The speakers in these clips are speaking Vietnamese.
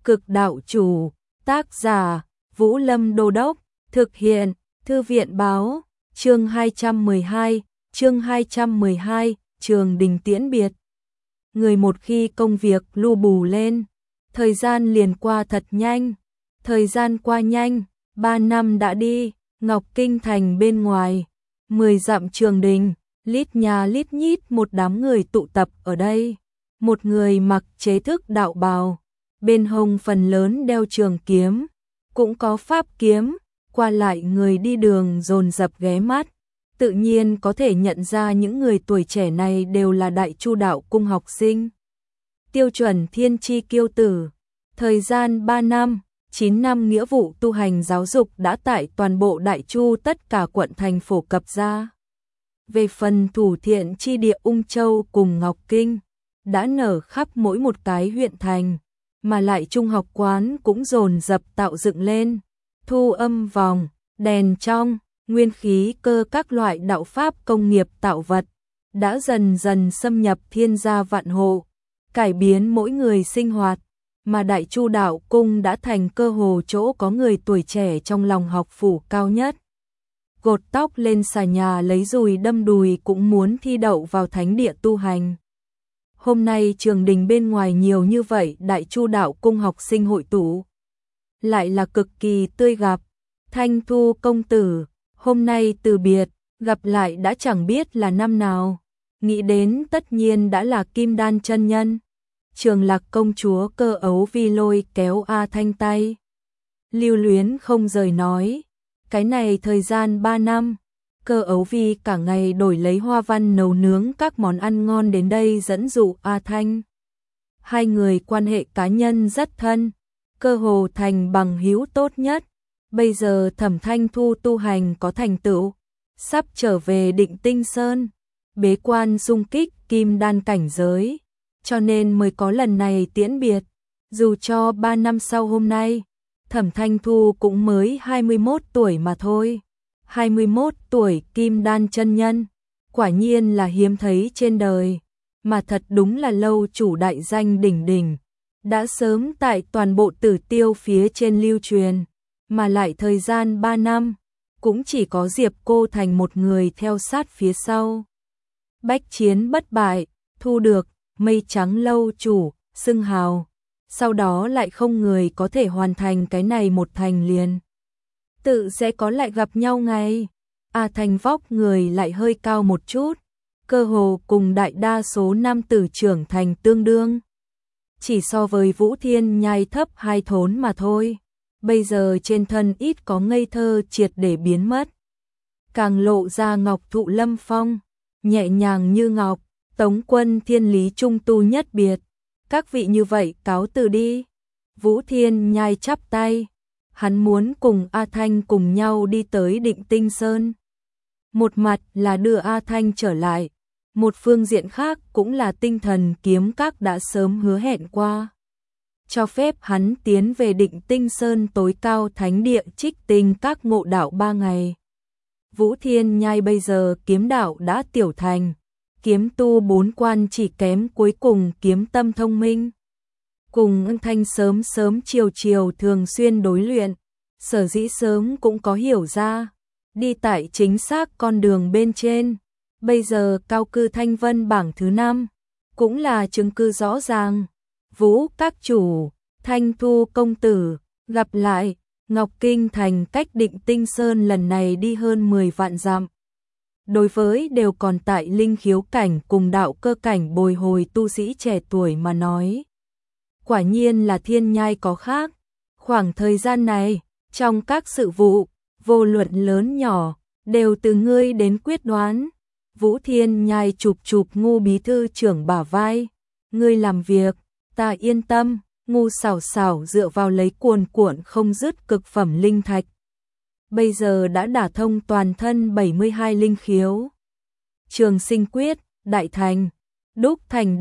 Cực đạo chủ, tác giả, Vũ Lâm Đô Đốc, thực hiện, Thư viện báo, chương 212, Trường Đình tiễn biệt. Người một khi công việc lu bù lên, thời gian liền qua thật nhanh, thời gian qua nhanh, 3 năm đã đi, Ngọc Kinh thành bên ngoài, 10 dặm Trường Đình, lít nhà lít nhít một đám người tụ tập ở đây, một người mặc chế thức đạo bào, bên hông phần lớn đeo trường kiếm, cũng có pháp kiếm, qua lại người đi đường dồn dập ghé mắt, tự nhiên có thể nhận ra những người tuổi trẻ này đều là Đại Chu đạo cung học sinh. Tiêu chuẩn thiên chi kiêu tử, thời gian 3 năm, 9 năm nghĩa vụ tu hành giáo dục đã tại toàn bộ Đại Chu tất cả quận thành phổ cập ra. Về phần thủ thiện chi địa Ung Châu cùng Ngọc Kinh, đã nở khắp mỗi một cái huyện thành, mà lại trung học quán cũng dồn dập tạo dựng lên, thu âm vòng, đèn trong, nguyên khí cơ các loại đạo pháp công nghiệp tạo vật, đã dần dần xâm nhập thiên gia vạn hộ, cải biến mỗi người sinh hoạt, mà Đại Chu đạo cung đã thành cơ hồ chỗ có người tuổi trẻ trong lòng học phủ cao nhất. Gột tóc lên xà nhà lấy dùi đâm đùi cũng muốn thi đậu vào thánh địa tu hành. Hôm nay Trường Đình bên ngoài nhiều như vậy Đại Chu đạo cung học sinh hội tụ, lại là cực kỳ tươi gặp. Thanh Thu công tử, hôm nay từ biệt, gặp lại đã chẳng biết là năm nào, nghĩ đến tất nhiên đã là Kim Đan chân nhân. Trường Lạc công chúa Cơ Ấu Vi lôi kéo A Thanh tay, lưu luyến không rời nói, cái này thời gian 3 năm, Cơ Ấu Vi cả ngày đổi lấy hoa văn nấu nướng các món ăn ngon đến đây dẫn dụ A Thanh. Hai người quan hệ cá nhân rất thân, cơ hồ thành bằng hữu tốt nhất. Bây giờ Thẩm Thanh Thu tu hành có thành tựu, sắp trở về Định Tinh Sơn, bế quan xung kích Kim Đan cảnh giới, cho nên mới có lần này tiễn biệt. Dù cho 3 năm sau hôm nay, Thẩm Thanh Thu cũng mới 21 tuổi mà thôi. 21 tuổi Kim Đan chân nhân, quả nhiên là hiếm thấy trên đời, mà thật đúng là lâu chủ đại danh đỉnh đỉnh, đã sớm tại toàn bộ Tử Tiêu phía trên lưu truyền, mà lại thời gian 3 năm, cũng chỉ có Diệp Cô Thành một người theo sát phía sau. Bách chiến bất bại, thu được mây trắng lâu chủ, xưng hào, sau đó lại không người có thể hoàn thành cái này một thành liền. Tự sẽ có lại gặp nhau ngày. A Thanh vóc người lại hơi cao một chút, cơ hồ cùng đại đa số nam tử trưởng thành tương đương. Chỉ so với Vũ Thiên Nhai thấp 2 thốn mà thôi. Bây giờ trên thân ít có ngây thơ triệt để biến mất. Càng lộ ra ngọc thụ lâm phong, nhẹ nhàng như ngọc, Tống Quân thiên lý trung tu nhất biệt. Các vị như vậy cáo từ đi. Vũ Thiên Nhai chắp tay. Hắn muốn cùng A Thanh cùng nhau đi tới Định Tinh Sơn. Một mặt là đưa A Thanh trở lại, một phương diện khác cũng là tinh thần kiếm các đã sớm hứa hẹn qua, cho phép hắn tiến về Định Tinh Sơn tối cao thánh địa Trích Tinh các ngộ đạo 3 ngày. Vũ Thiên Nhai bây giờ kiếm đạo đã tiểu thành, kiếm tu 4 quan chỉ kém cuối cùng kiếm tâm thông minh. Cùng Ân Thanh sớm chiều thường xuyên đối luyện, sở dĩ sớm cũng có hiểu ra, đi tại chính xác con đường bên trên. Bây giờ cao cư Thanh Vân bảng thứ 5, cũng là chứng cứ rõ ràng. Vũ các chủ, Thanh Thu công tử, gặp lại. Ngọc Kinh thành cách Định Tinh Sơn lần này đi hơn 10 vạn dặm. Đối với đều còn tại linh khiếu cảnh cùng đạo cơ cảnh bồi hồi tu sĩ trẻ tuổi mà nói, quả nhiên là thiên nhai có khác. Khoảng thời gian này, trong các sự vụ, vô luận lớn nhỏ, đều từ ngươi đến quyết đoán. Vũ Thiên Nhai chụp Ngu bí thư trưởng bả vai. Ngươi làm việc, ta yên tâm. Ngu xảo dựa vào lấy cuồn cuộn không dứt cực phẩm linh thạch. Bây giờ đã đả thông toàn thân 72 linh khiếu. Trường sinh quyết, đại thành, đúc thành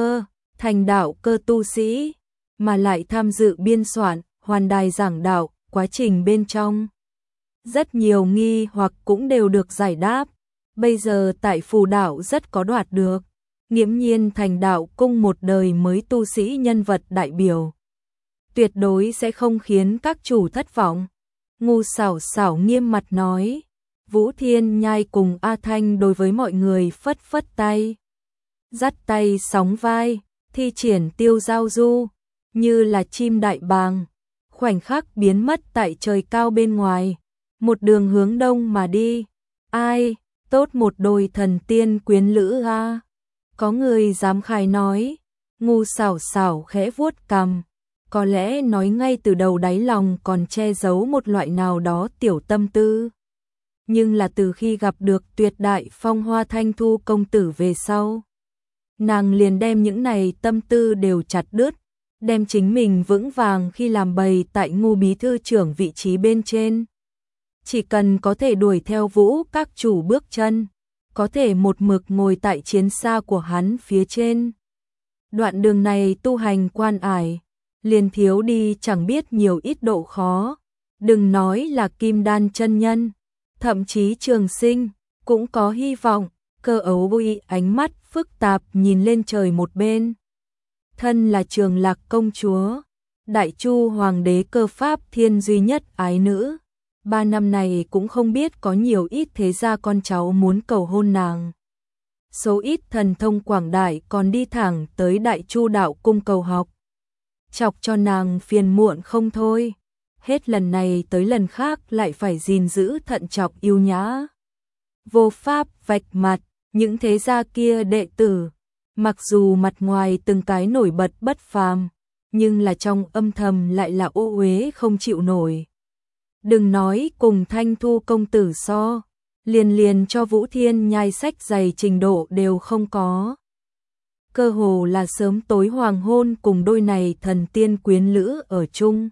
đạo cơ tu sĩ, mà lại tham dự biên soạn, hoàn đài giảng đạo, quá trình bên trong. Rất nhiều nghi hoặc cũng đều được giải đáp, bây giờ tại phù đạo rất có đoạt được, nghiễm nhiên thành đạo cung một đời mới tu sĩ nhân vật đại biểu. tuyệt đối sẽ không khiến các chủ thất vọng. Ngu Xảo Xảo nghiêm mặt nói. Vũ Thiên Nhai cùng A Thanh đối với mọi người phất phất tay. Dắt tay sóng vai, thi triển tiêu giao du, như là chim đại bàng. Khoảnh khắc biến mất tại trời cao bên ngoài, một đường hướng đông mà đi. Ai, tốt một đôi thần tiên quyến lữ a. Có người dám khai nói. Ngu Xảo Xảo khẽ vuốt cằm, có lẽ nói ngay từ đầu đáy lòng còn che giấu một loại nào đó tiểu tâm tư. Nhưng là từ khi gặp được tuyệt đại phong hoa Thanh Thu công tử về sau, nàng liền đem những này tâm tư đều chặt đứt, đem chính mình vững vàng khi làm bầy tại Ngu bí thư trưởng vị trí bên trên. Chỉ cần có thể đuổi theo Vũ các chủ bước chân, có thể một mực ngồi tại chiến xa của hắn phía trên. Đoạn đường này tu hành quan ải, liền thiếu đi chẳng biết nhiều ít độ khó, đừng nói là Kim Đan chân nhân, thậm chí Trường Sinh cũng có hy vọng. Cơ Ấu Bội ánh mắt phức tạp nhìn lên trời một bên. Thân là Trường Lạc công chúa, Đại Chu hoàng đế Cơ Pháp Thiên duy nhất ái nữ, 3 năm này cũng không biết có nhiều ít thế gia con cháu muốn cầu hôn nàng. Số ít thần thông quảng đại còn đi thẳng tới Đại Chu đạo cung cầu học, chọc cho nàng phiền muộn không thôi. Hết lần này tới lần khác lại phải gìn giữ thận trọng yêu nhã, vô pháp vạch mặt. Những thế gia kia đệ tử, mặc dù mặt ngoài từng cái nổi bật bất phàm, nhưng là trong âm thầm lại là ô uế không chịu nổi. Đừng nói cùng Thanh Thu công tử so, liền cho Vũ Thiên Nhai sách dày trình độ đều không có. Cơ hồ là sớm tối hoàng hôn cùng đôi này thần tiên quyến lữ ở chung.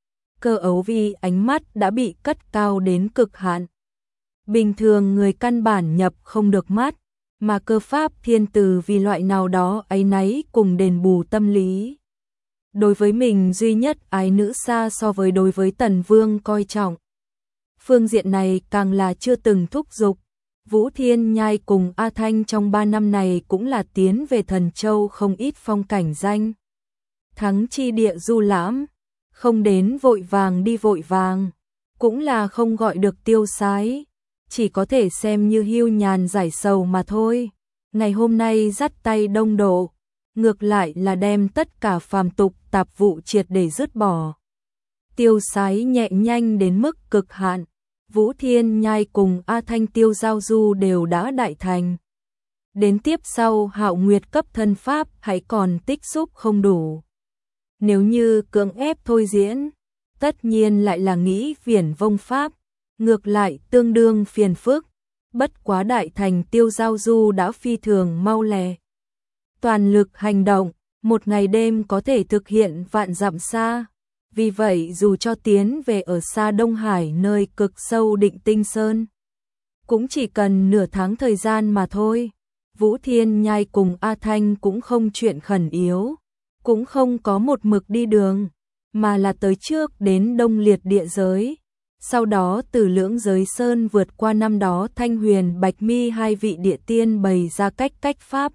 Cơ Ấu Vi ánh mắt đã bị cất cao đến cực hạn. Bình thường người căn bản nhập không được mắt, mà Cơ Pháp Thiên từ vì loại nào đó áy náy cùng đền bù tâm lý. Đối với mình duy nhất ái nữ xa so với đối với Tần Vương coi trọng. Phương diện này càng là chưa từng thúc giục. Vũ Thiên Nhai cùng A Thanh trong 3 năm này cũng là tiến về Thần Châu không ít phong cảnh danh. Thắng chi địa du lãm, không đến vội vàng đi vội vàng, cũng là không gọi được tiêu sái, chỉ có thể xem như hưu nhàn giải sầu mà thôi. Ngày hôm nay dắt tay đông độ, ngược lại là đem tất cả phàm tục tạp vụ triệt để dứt bỏ. Tiêu sái nhẹ nhanh đến mức cực hạn, Vũ Thiên Nhai cùng A Thanh tiêu giao du đều đã đại thành. Đến tiếp sau Hạo Nguyệt cấp thân pháp hãy còn tích xúc không đủ. Nếu như cưỡng ép thôi diễn, tất nhiên lại là nghĩ viển vông pháp, ngược lại tương đương phiền phức. Bất quá đại thành tiêu giao du đã phi thường mau lẹ. Toàn lực hành động, một ngày đêm có thể thực hiện vạn dặm xa. Vì vậy dù cho tiến về ở xa Đông Hải nơi cực sâu Định Tinh Sơn, cũng chỉ cần nửa tháng thời gian mà thôi. Vũ Thiên Nhai cùng A Thanh cũng không chuyện khẩn yếu, cũng không có một mực đi đường, mà là tới trước đến Đông Liệt địa giới. Sau đó từ Lưỡng Giới Sơn vượt qua năm đó Thanh Huyền Bạch Mi hai vị địa tiên bày ra cách pháp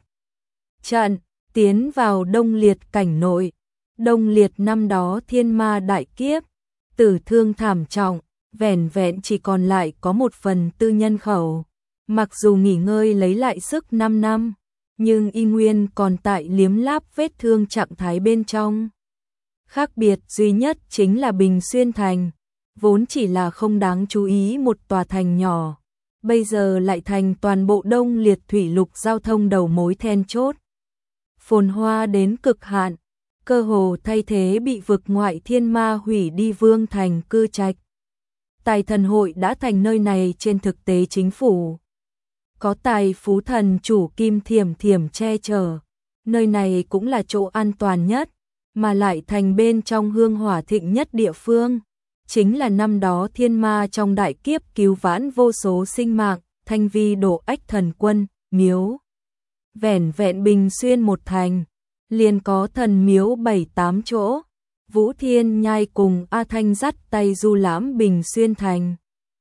trận, tiến vào Đông Liệt cảnh nội. Đông Liệt năm đó thiên ma đại kiếp, tử thương thảm trọng, vẻn vẹn chỉ còn lại có 1/4 nhân khẩu. Mặc dù nghỉ ngơi lấy lại sức 5 năm, nhưng y nguyên còn tại liếm láp vết thương trạng thái bên trong. Khác biệt duy nhất chính là Bình Xuyên Thành, vốn chỉ là không đáng chú ý một tòa thành nhỏ, bây giờ lại thành toàn bộ Đông Liệt thủy lục giao thông đầu mối then chốt. Phồn hoa đến cực hạn, cơ hồ thay thế bị vực ngoại thiên ma hủy đi Vương thành cư trạch. Tài thần hội đã thành nơi này trên thực tế chính phủ. Có tài phú thần chủ Kim Thiểm Thiểm che chở, nơi này cũng là chỗ an toàn nhất, mà lại thành bên trong hương hỏa thịnh nhất địa phương. Chính là năm đó thiên ma trong đại kiếp cứu vãn vô số sinh mạng, Thanh Vi Độ Ách thần quân, miếu. Vẻn vẹn Bình Xuyên một thành, liền có thần miếu 7-8 chỗ. Vũ Thiên Nhai cùng A Thanh dắt tay du lãm Bình Xuyên thành.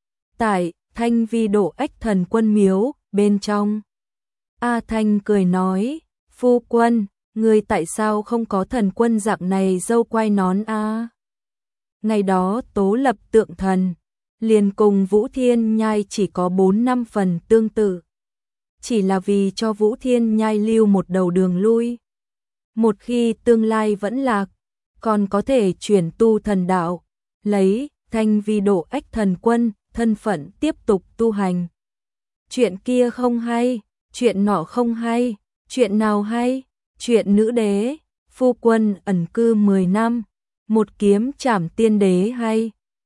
Tại Thanh Vi Độ Ách thần quân miếu, bên trong. A Thanh cười nói, phu quân, Ngươi tại sao không có thần quân dạng này dâu quai nón a? Ngày đó Tố Lập tượng thần, liền cùng Vũ Thiên Nhai chỉ có 4-5 phần tương tự. Chỉ là vì cho Vũ Thiên Nhai lưu một đầu đường lui. Một khi tương lai vẫn lạc, còn có thể chuyển tu thần đạo, lấy Thanh Vi độ ách thần quân, thân phận tiếp tục tu hành. Chuyện kia không hay, chuyện nọ không hay, chuyện nào hay? Chuyện nữ đế, phu quân ẩn cư 10 năm, một kiếm trảm tiên đế hay.